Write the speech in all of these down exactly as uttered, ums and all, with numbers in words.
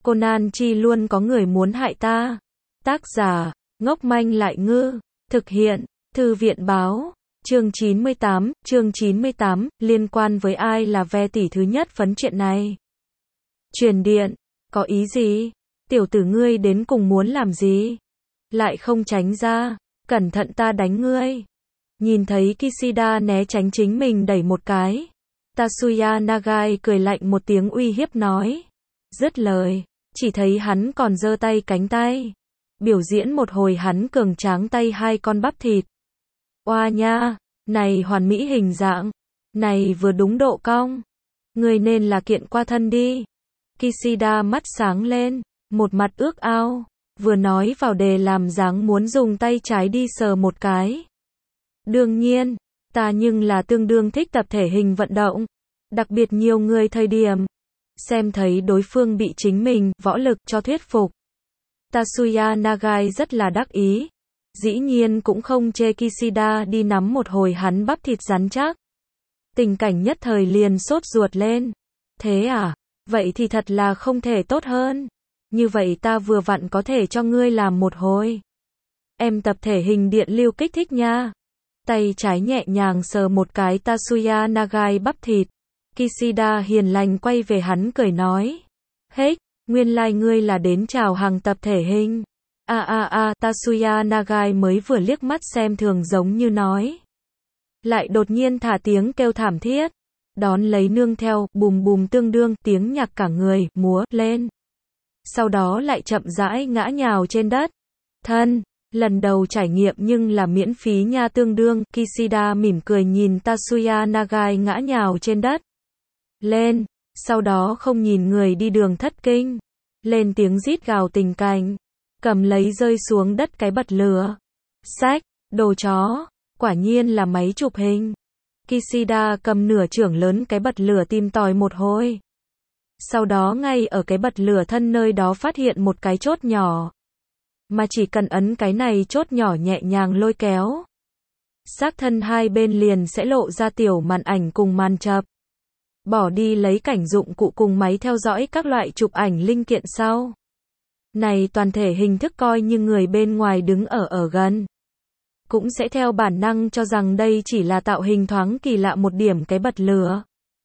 Conan chi luôn có người muốn hại ta. Tác giả, ngốc manh lại ngư. Thực hiện, Thư viện báo. Chương chín mươi tám, chương chín mươi tám, liên quan với ai là ve tỷ thứ nhất phấn chuyện này. Truyền điện, có ý gì? Tiểu tử ngươi đến cùng muốn làm gì? Lại không tránh ra, cẩn thận ta đánh ngươi. Nhìn thấy Kishida né tránh chính mình đẩy một cái. Tatsuya Nagai cười lạnh một tiếng uy hiếp nói. Dứt lời, chỉ thấy hắn còn giơ tay cánh tay. Biểu diễn một hồi hắn cường tráng tay hai con bắp thịt. Oa nha, này hoàn mỹ hình dạng, này vừa đúng độ cong. Người nên là kiện qua thân đi. Kishida mắt sáng lên, một mặt ước ao, vừa nói vào đề làm dáng muốn dùng tay trái đi sờ một cái. Đương nhiên, ta nhưng là tương đương thích tập thể hình vận động, đặc biệt nhiều người thời điểm. Xem thấy đối phương bị chính mình, võ lực cho thuyết phục. Tatsuya Nagai rất là đắc ý. Dĩ nhiên cũng không chê Kishida đi nắm một hồi hắn bắp thịt rắn chắc. Tình cảnh nhất thời liền sốt ruột lên. Thế à? Vậy thì thật là không thể tốt hơn. Như vậy ta vừa vặn có thể cho ngươi làm một hồi. Em tập thể hình điện lưu kích thích nha. Tay trái nhẹ nhàng sờ một cái Tatsuya Nagai bắp thịt. Kishida hiền lành quay về hắn cười nói. Hết, nguyên lai like ngươi là đến chào hàng tập thể hình. A a a, Tatsuya Nagai mới vừa liếc mắt xem thường giống như nói. Lại đột nhiên thả tiếng kêu thảm thiết. Đón lấy nương theo, bùm bùm tương đương, tiếng nhạc cả người, múa, lên. Sau đó lại chậm rãi ngã nhào trên đất. Thân, lần đầu trải nghiệm nhưng là miễn phí nha tương đương, Kishida mỉm cười nhìn Tatsuya Nagai ngã nhào trên đất. Lên, sau đó không nhìn người đi đường thất kinh. Lên tiếng rít gào tình cảnh. Cầm lấy rơi xuống đất cái bật lửa. Xách, đồ chó, quả nhiên là máy chụp hình. Kishida cầm nửa chưởng lớn cái bật lửa tìm tòi một hồi. Sau đó ngay ở cái bật lửa thân nơi đó phát hiện một cái chốt nhỏ. Mà chỉ cần ấn cái này chốt nhỏ nhẹ nhàng lôi kéo. Xác thân hai bên liền sẽ lộ ra tiểu màn ảnh cùng màn chập. Bỏ đi lấy cảnh dụng cụ cùng máy theo dõi các loại chụp ảnh linh kiện sau. Này toàn thể hình thức coi như người bên ngoài đứng ở ở gần. Cũng sẽ theo bản năng cho rằng đây chỉ là tạo hình thoáng kỳ lạ một điểm cái bật lửa.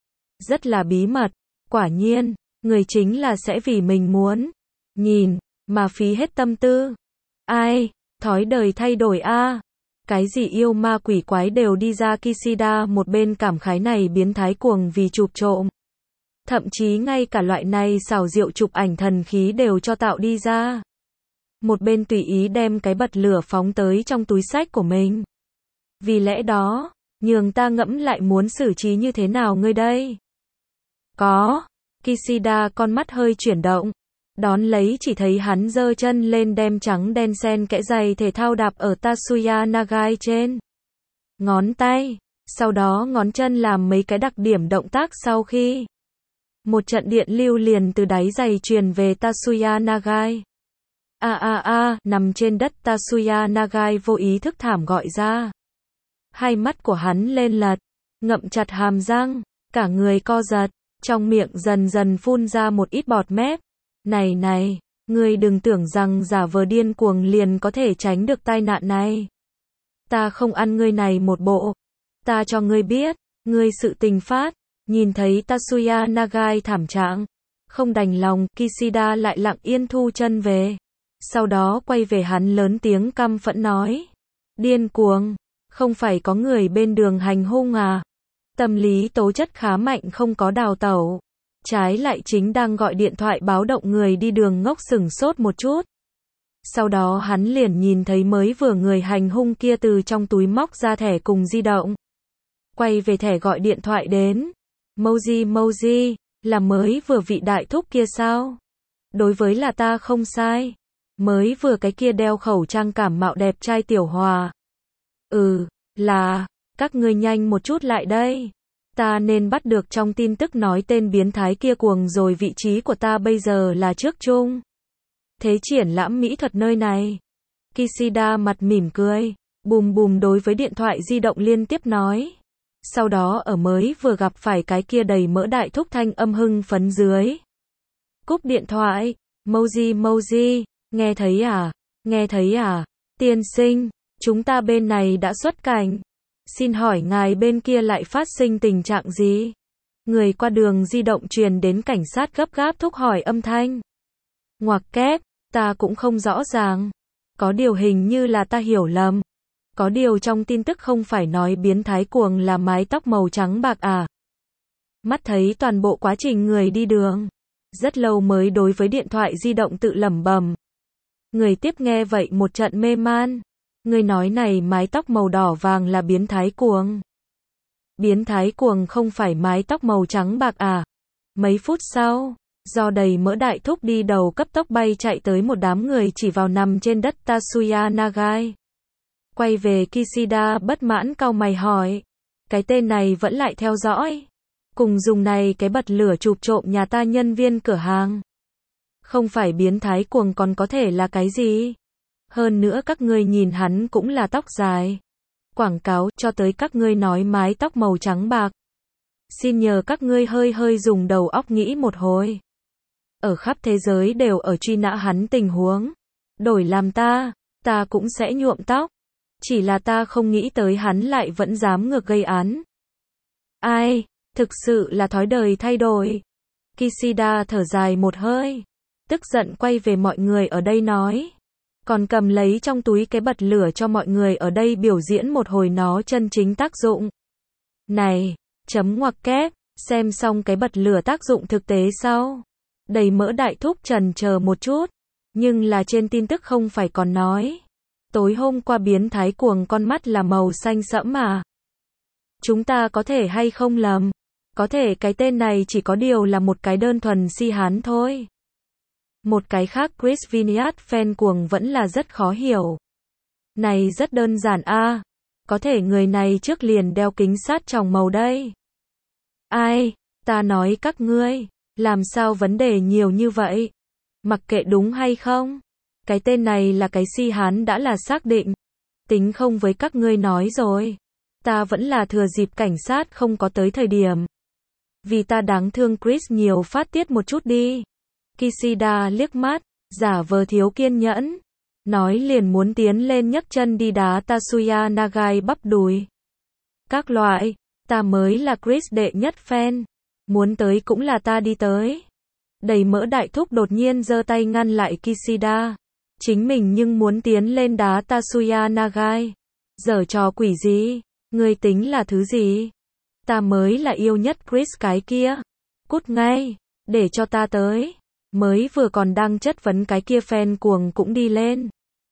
Rất là bí mật, quả nhiên, người chính là sẽ vì mình muốn nhìn, mà phí hết tâm tư. Ai, thói đời thay đổi a à. Cái gì yêu ma quỷ quái đều đi ra Kishida một bên cảm khái này biến thái cuồng vì chụp trộm. Thậm chí ngay cả loại này xảo diệu chụp ảnh thần khí đều cho tạo đi ra. Một bên tùy ý đem cái bật lửa phóng tới trong túi xách của mình. Vì lẽ đó, nhường ta ngẫm lại muốn xử trí như thế nào ngươi đây? Có. Kishida con mắt hơi chuyển động. Đón lấy chỉ thấy hắn giơ chân lên đem trắng đen xen kẽ giày thể thao đạp ở Tatsuya Nagai trên ngón tay. Sau đó ngón chân làm mấy cái đặc điểm động tác sau khi. Một trận điện lưu liền từ đáy giày truyền về Tatsuya Nagai. A a a, nằm trên đất Tatsuya Nagai vô ý thức thảm gọi ra. Hai mắt của hắn lên lật, ngậm chặt hàm răng, cả người co giật, trong miệng dần dần phun ra một ít bọt mép. Này này, ngươi đừng tưởng rằng giả vờ điên cuồng liền có thể tránh được tai nạn này. Ta không ăn ngươi này một bộ. Ta cho ngươi biết, ngươi sự tình phát. Nhìn thấy Tatsuya Nagai thảm trạng, không đành lòng, Kishida lại lặng yên thu chân về. Sau đó quay về hắn lớn tiếng căm phẫn nói. Điên cuồng, không phải có người bên đường hành hung à? Tâm lý tố chất khá mạnh không có đào tẩu. Trái lại chính đang gọi điện thoại báo động người đi đường ngốc sửng sốt một chút. Sau đó hắn liền nhìn thấy mới vừa người hành hung kia từ trong túi móc ra thẻ cùng di động. Quay về thẻ gọi điện thoại đến. Moji Moji, là mới vừa vị đại thúc kia sao? Đối với là ta không sai. Mới vừa cái kia đeo khẩu trang cảm mạo đẹp trai tiểu hòa. Ừ, là, các ngươi nhanh một chút lại đây. Ta nên bắt được trong tin tức nói tên biến thái kia cuồng rồi vị trí của ta bây giờ là trước chung. Thế triển lãm mỹ thuật nơi này. Kishida mặt mỉm cười, bùm bùm đối với điện thoại di động liên tiếp nói. Sau đó ở mới vừa gặp phải cái kia đầy mỡ đại thúc thanh âm hưng phấn dưới. Cúp điện thoại, Moji Moji, nghe thấy à? Nghe thấy à? Tiên sinh, chúng ta bên này đã xuất cảnh. Xin hỏi ngài bên kia lại phát sinh tình trạng gì? Người qua đường di động truyền đến cảnh sát gấp gáp thúc hỏi âm thanh. Ngoặc kép, ta cũng không rõ ràng. Có điều hình như là ta hiểu lầm. Có điều trong tin tức không phải nói biến thái cuồng là mái tóc màu trắng bạc à? Mắt thấy toàn bộ quá trình người đi đường. Rất lâu mới đối với điện thoại di động tự lẩm bẩm. Người tiếp nghe vậy một trận mê man. Người nói này mái tóc màu đỏ vàng là biến thái cuồng. Biến thái cuồng không phải mái tóc màu trắng bạc à? Mấy phút sau, do đầy mỡ đại thúc đi đầu cấp tốc bay chạy tới một đám người chỉ vào nằm trên đất Tatsuya Nagai. Quay về Kishida bất mãn cau mày hỏi. Cái tên này vẫn lại theo dõi. Cùng dùng này cái bật lửa chụp trộm nhà ta nhân viên cửa hàng. Không phải biến thái cuồng còn có thể là cái gì? Hơn nữa các ngươi nhìn hắn cũng là tóc dài. Quảng cáo cho tới các ngươi nói mái tóc màu trắng bạc. Xin nhờ các ngươi hơi hơi dùng đầu óc nghĩ một hồi. Ở khắp thế giới đều ở truy nã hắn tình huống. Đổi làm ta, ta cũng sẽ nhuộm tóc. Chỉ là ta không nghĩ tới hắn lại vẫn dám ngược gây án. Ai, thực sự là thói đời thay đổi. Kishida thở dài một hơi. Tức giận quay về mọi người ở đây nói. Còn cầm lấy trong túi cái bật lửa cho mọi người ở đây biểu diễn một hồi nó chân chính tác dụng. Này, chấm ngoặc kép, xem xong cái bật lửa tác dụng thực tế sau. Đầy mỡ đại thúc trần chờ một chút. Nhưng là trên tin tức không phải còn nói. Tối hôm qua biến thái cuồng con mắt là màu xanh sẫm mà. Chúng ta có thể hay không lầm. Có thể cái tên này chỉ có điều là một cái đơn thuần si hán thôi. Một cái khác Chris Vineyard fan cuồng vẫn là rất khó hiểu. Này rất đơn giản a, à. Có thể người này trước liền đeo kính sát tròng màu đây. Ai, ta nói các ngươi, làm sao vấn đề nhiều như vậy? Mặc kệ đúng hay không, cái tên này là cái si hán đã là xác định. Tính không với các ngươi nói rồi. Ta vẫn là thừa dịp cảnh sát không có tới thời điểm. Vì ta đáng thương Chris nhiều phát tiết một chút đi. Kishida liếc mắt, giả vờ thiếu kiên nhẫn. Nói liền muốn tiến lên nhấc chân đi đá Tatsuya Nagai bắp đùi. Các loại, ta mới là Chris đệ nhất fan. Muốn tới cũng là ta đi tới. Đầy mỡ đại thúc đột nhiên giơ tay ngăn lại Kishida. Chính mình nhưng muốn tiến lên đá Tatsuya Nagai. Giở trò quỷ gì? Ngươi tính là thứ gì? Ta mới là yêu nhất Chris cái kia. Cút ngay, để cho ta tới. Mới vừa còn đang chất vấn cái kia fan cuồng cũng đi lên.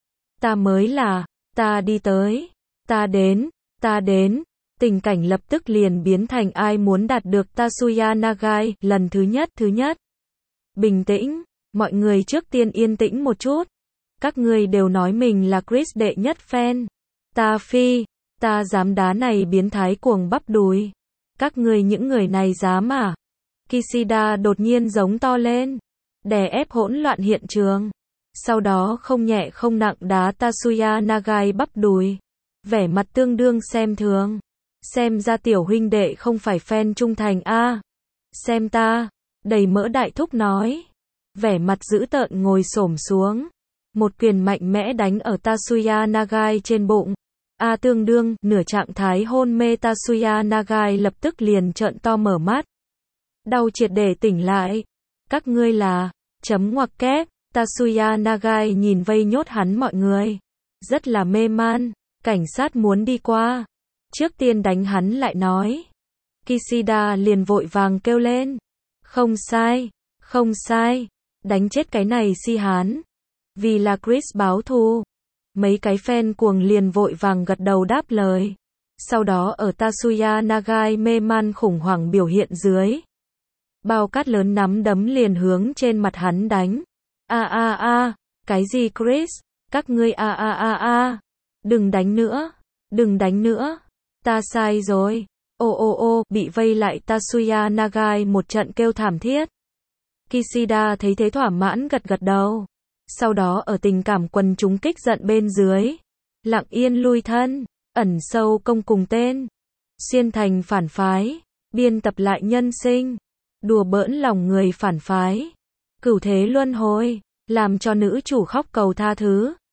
Ta mới là, ta đi tới. Ta đến, ta đến. Tình cảnh lập tức liền biến thành ai muốn đạt được Tatsuya Nagai lần thứ nhất thứ nhất. Bình tĩnh, mọi người trước tiên yên tĩnh một chút. Các ngươi đều nói mình là Chris đệ nhất fan. Ta phi, ta dám đá này biến thái cuồng bắp đùi. Các ngươi những người này dám à? Kishida đột nhiên giống to lên. Đè ép hỗn loạn hiện trường. Sau đó không nhẹ không nặng đá Tatsuya Nagai bắp đùi. Vẻ mặt tương đương xem thường. Xem ra tiểu huynh đệ không phải fan trung thành a. À. Xem ta. Đầy mỡ đại thúc nói. Vẻ mặt dữ tợn ngồi xổm xuống. Một quyền mạnh mẽ đánh ở Tatsuya Nagai trên bụng. A à, tương đương, nửa trạng thái hôn mê Tatsuya Nagai lập tức liền trợn to mở mắt. Đau triệt để tỉnh lại. Các ngươi là, chấm ngoặc kép, Tatsuya Nagai nhìn vây nhốt hắn mọi người. Rất là mê man, cảnh sát muốn đi qua. Trước tiên đánh hắn lại nói. Kishida liền vội vàng kêu lên. Không sai, không sai, đánh chết cái này si hán. Vì là Chris báo thù. Mấy cái fan cuồng liền vội vàng gật đầu đáp lời. Sau đó ở Tatsuya Nagai mê man khủng hoảng biểu hiện dưới. Bao cát lớn nắm đấm liền hướng trên mặt hắn đánh. A a a, cái gì Chris? Các ngươi a a a a. Đừng đánh nữa, đừng đánh nữa. Ta sai rồi. Ô ô ô, bị vây lại Tatsuya Nagai một trận kêu thảm thiết. Kishida thấy thế thỏa mãn gật gật đầu. Sau đó ở tình cảm quần chúng kích giận bên dưới. Lặng yên lui thân, ẩn sâu công cùng tên. Xuyên thành phản phái, biên tập lại nhân sinh. Đùa bỡn lòng người phản phái. Cửu thế luân hồi, làm cho nữ chủ khóc cầu tha thứ.